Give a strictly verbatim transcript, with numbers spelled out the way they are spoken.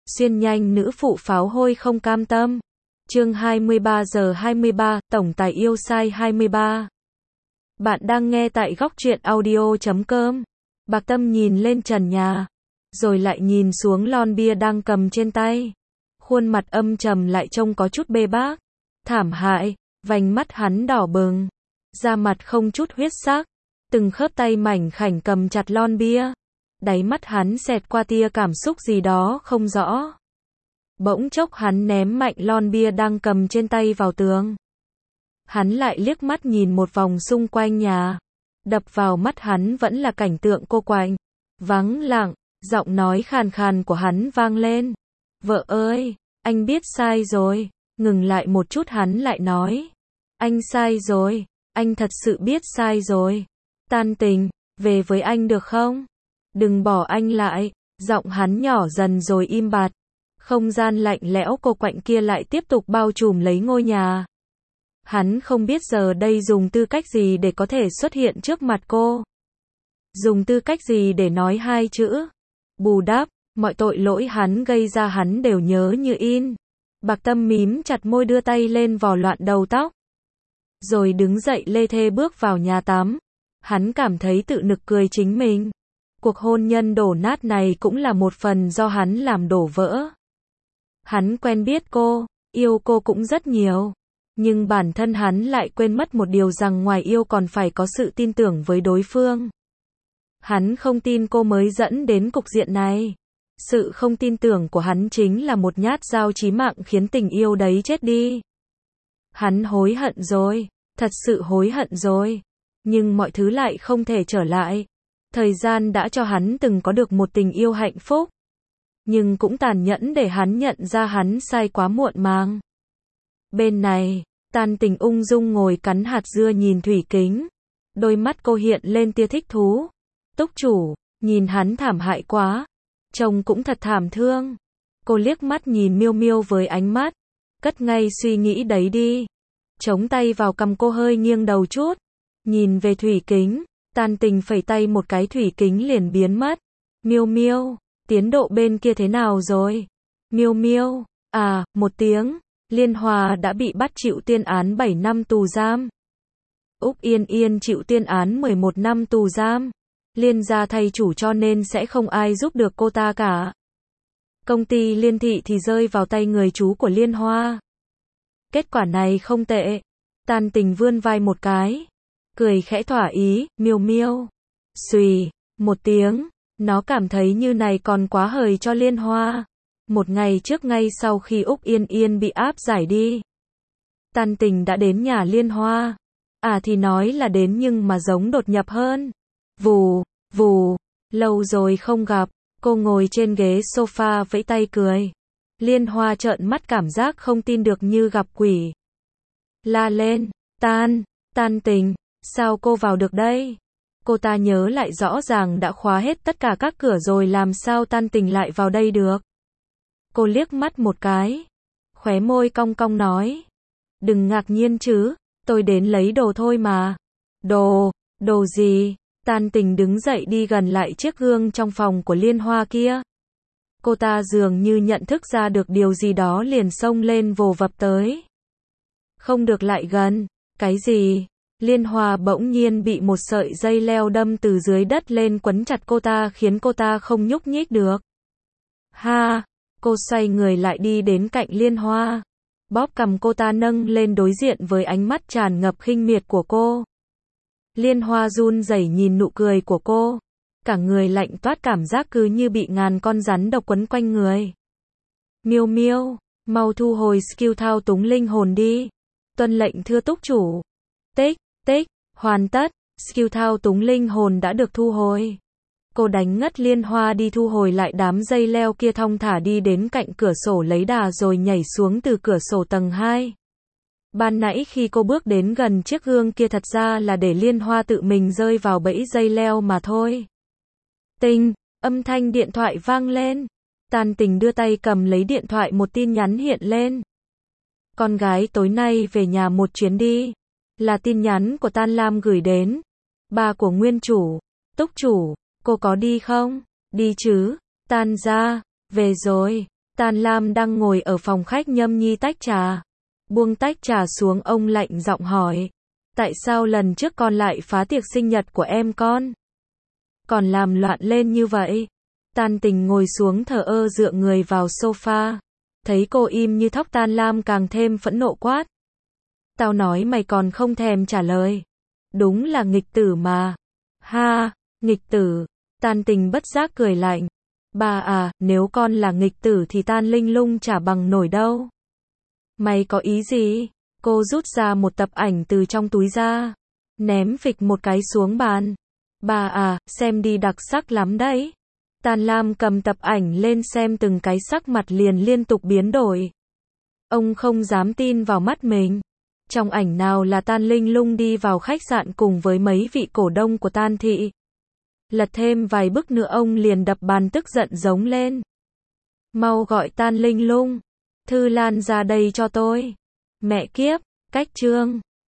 Xuyên nhanh nữ phụ pháo hôi không cam tâm. Chương hai mươi ba giờ hai mươi ba, tổng tài yêu sai hai mươi ba. Bạn đang nghe tại góc truyện audio chấm com. Bạc Tâm nhìn lên trần nhà, rồi lại nhìn xuống lon bia đang cầm trên tay. Khuôn mặt âm trầm lại trông có chút bê bác, thảm hại, vành mắt hắn đỏ bừng, da mặt không chút huyết sắc, từng khớp tay mảnh khảnh cầm chặt lon bia. Đáy mắt hắn xẹt qua tia cảm xúc gì đó không rõ. Bỗng chốc hắn ném mạnh lon bia đang cầm trên tay vào tường. Hắn lại liếc mắt nhìn một vòng xung quanh nhà. Đập vào mắt hắn vẫn là cảnh tượng cô quạnh, vắng lặng, giọng nói khàn khàn của hắn vang lên. Vợ ơi, anh biết sai rồi. Ngừng lại một chút hắn lại nói. Anh sai rồi, anh thật sự biết sai rồi. Tan tình, về với anh được không? Đừng bỏ anh lại. Giọng hắn nhỏ dần rồi im bặt. Không gian lạnh lẽo cô quạnh kia lại tiếp tục bao trùm lấy ngôi nhà. Hắn không biết giờ đây dùng tư cách gì để có thể xuất hiện trước mặt cô. Dùng tư cách gì để nói hai chữ bù đắp. Mọi tội lỗi hắn gây ra hắn đều nhớ như in. Bạc Tâm mím chặt môi đưa tay lên vò loạn đầu tóc, rồi đứng dậy lê thê bước vào nhà tắm. Hắn cảm thấy tự nực cười chính mình. Cuộc hôn nhân đổ nát này cũng là một phần do hắn làm đổ vỡ. Hắn quen biết cô, yêu cô cũng rất nhiều. Nhưng bản thân hắn lại quên mất một điều rằng ngoài yêu còn phải có sự tin tưởng với đối phương. Hắn không tin cô mới dẫn đến cục diện này. Sự không tin tưởng của hắn chính là một nhát dao chí mạng khiến tình yêu đấy chết đi. Hắn hối hận rồi, thật sự hối hận rồi. Nhưng mọi thứ lại không thể trở lại. Thời gian đã cho hắn từng có được một tình yêu hạnh phúc. Nhưng cũng tàn nhẫn để hắn nhận ra hắn sai quá muộn màng. Bên này, Tan Tình ung dung ngồi cắn hạt dưa nhìn thủy kính. Đôi mắt cô hiện lên tia thích thú. Túc chủ, nhìn hắn thảm hại quá. Trông cũng thật thảm thương. Cô liếc mắt nhìn Miêu Miêu với ánh mắt. Cất ngay suy nghĩ đấy đi. Chống tay vào cằm cô hơi nghiêng đầu chút. Nhìn về thủy kính. Tan Tình phẩy tay một cái thủy kính liền biến mất. Miêu Miêu, tiến độ bên kia thế nào rồi? Miêu Miêu, à, một tiếng. Liên Hòa đã bị bắt chịu tuyên án bảy năm tù giam. Úc Yên Yên chịu tuyên án mười một năm tù giam. Liên gia thay chủ cho nên sẽ không ai giúp được cô ta cả. Công ty Liên Thị thì rơi vào tay người chú của Liên Hoa. Kết quả này không tệ. Tan Tình vươn vai một cái, cười khẽ thỏa ý. Miêu Miêu, xùy, một tiếng. Nó cảm thấy như này còn quá hời cho Liên Hoa. Một ngày trước ngay sau khi Úc Yên Yên bị áp giải đi, Tan Tình đã đến nhà Liên Hoa. À thì nói là đến nhưng mà giống đột nhập hơn. Vù, vù, lâu rồi không gặp. Cô ngồi trên ghế sofa vẫy tay cười. Liên Hoa trợn mắt cảm giác không tin được như gặp quỷ. La lên, Tan, Tan Tình, sao cô vào được đây? Cô ta nhớ lại rõ ràng đã khóa hết tất cả các cửa rồi làm sao Tan Tình lại vào đây được. Cô liếc mắt một cái, khóe môi cong cong nói. Đừng ngạc nhiên chứ, tôi đến lấy đồ thôi mà. Đồ, đồ gì? Tan Tình đứng dậy đi gần lại chiếc gương trong phòng của Liên Hoa kia. Cô ta dường như nhận thức ra được điều gì đó liền xông lên vồ vập tới. Không được lại gần. Cái gì? Liên Hoa bỗng nhiên bị một sợi dây leo đâm từ dưới đất lên quấn chặt cô ta khiến cô ta không nhúc nhích được. Ha! Cô xoay người lại đi đến cạnh Liên Hoa. Bóp cằm cô ta nâng lên đối diện với ánh mắt tràn ngập khinh miệt của cô. Liên Hoa run rẩy nhìn nụ cười của cô. Cả người lạnh toát cảm giác cứ như bị ngàn con rắn độc quấn quanh người. Miêu Miêu, mau thu hồi skill thao túng linh hồn đi. Tuân lệnh thưa túc chủ. Tích, tích, hoàn tất, skill thao túng linh hồn đã được thu hồi. Cô đánh ngất Liên Hoa đi thu hồi lại đám dây leo kia thong thả đi đến cạnh cửa sổ lấy đà rồi nhảy xuống từ cửa sổ tầng hai. Ban nãy khi cô bước đến gần chiếc gương kia thật ra là để Liên Hoa tự mình rơi vào bẫy dây leo mà thôi. Tình, âm thanh điện thoại vang lên. Tan Tình đưa tay cầm lấy điện thoại, một tin nhắn hiện lên. Con gái tối nay về nhà một chuyến đi. Là tin nhắn của Tan Lam gửi đến. Bà của nguyên chủ. Túc chủ, cô có đi không? Đi chứ. Tan ra, về rồi. Tan Lam đang ngồi ở phòng khách nhâm nhi tách trà. Buông tách trà xuống, ông lạnh giọng hỏi. Tại sao lần trước con lại phá tiệc sinh nhật của em con? Còn làm loạn lên như vậy? Tan Tình ngồi xuống thờ ơ dựa người vào sofa. Thấy cô im như thóc, Tan Lam càng thêm phẫn nộ quát. Tao nói mày còn không thèm trả lời. Đúng là nghịch tử mà. Ha, nghịch tử. Tan Tình bất giác cười lạnh. Bà à, nếu con là nghịch tử thì Tan Linh Lung chả bằng nổi đâu. Mày có ý gì? Cô rút ra một tập ảnh từ trong túi ra. Ném phịch một cái xuống bàn. Bà à, xem đi, đặc sắc lắm đấy. Tan Lam cầm tập ảnh lên xem, từng cái sắc mặt liền liên tục biến đổi. Ông không dám tin vào mắt mình. Trong ảnh nào là Tan Linh Lung đi vào khách sạn cùng với mấy vị cổ đông của Tan thị. Lật thêm vài bức nữa ông liền đập bàn tức giận giống lên. Mau gọi Tan Linh Lung. Thư Lan ra đây cho tôi. Mẹ kiếp, cách chương.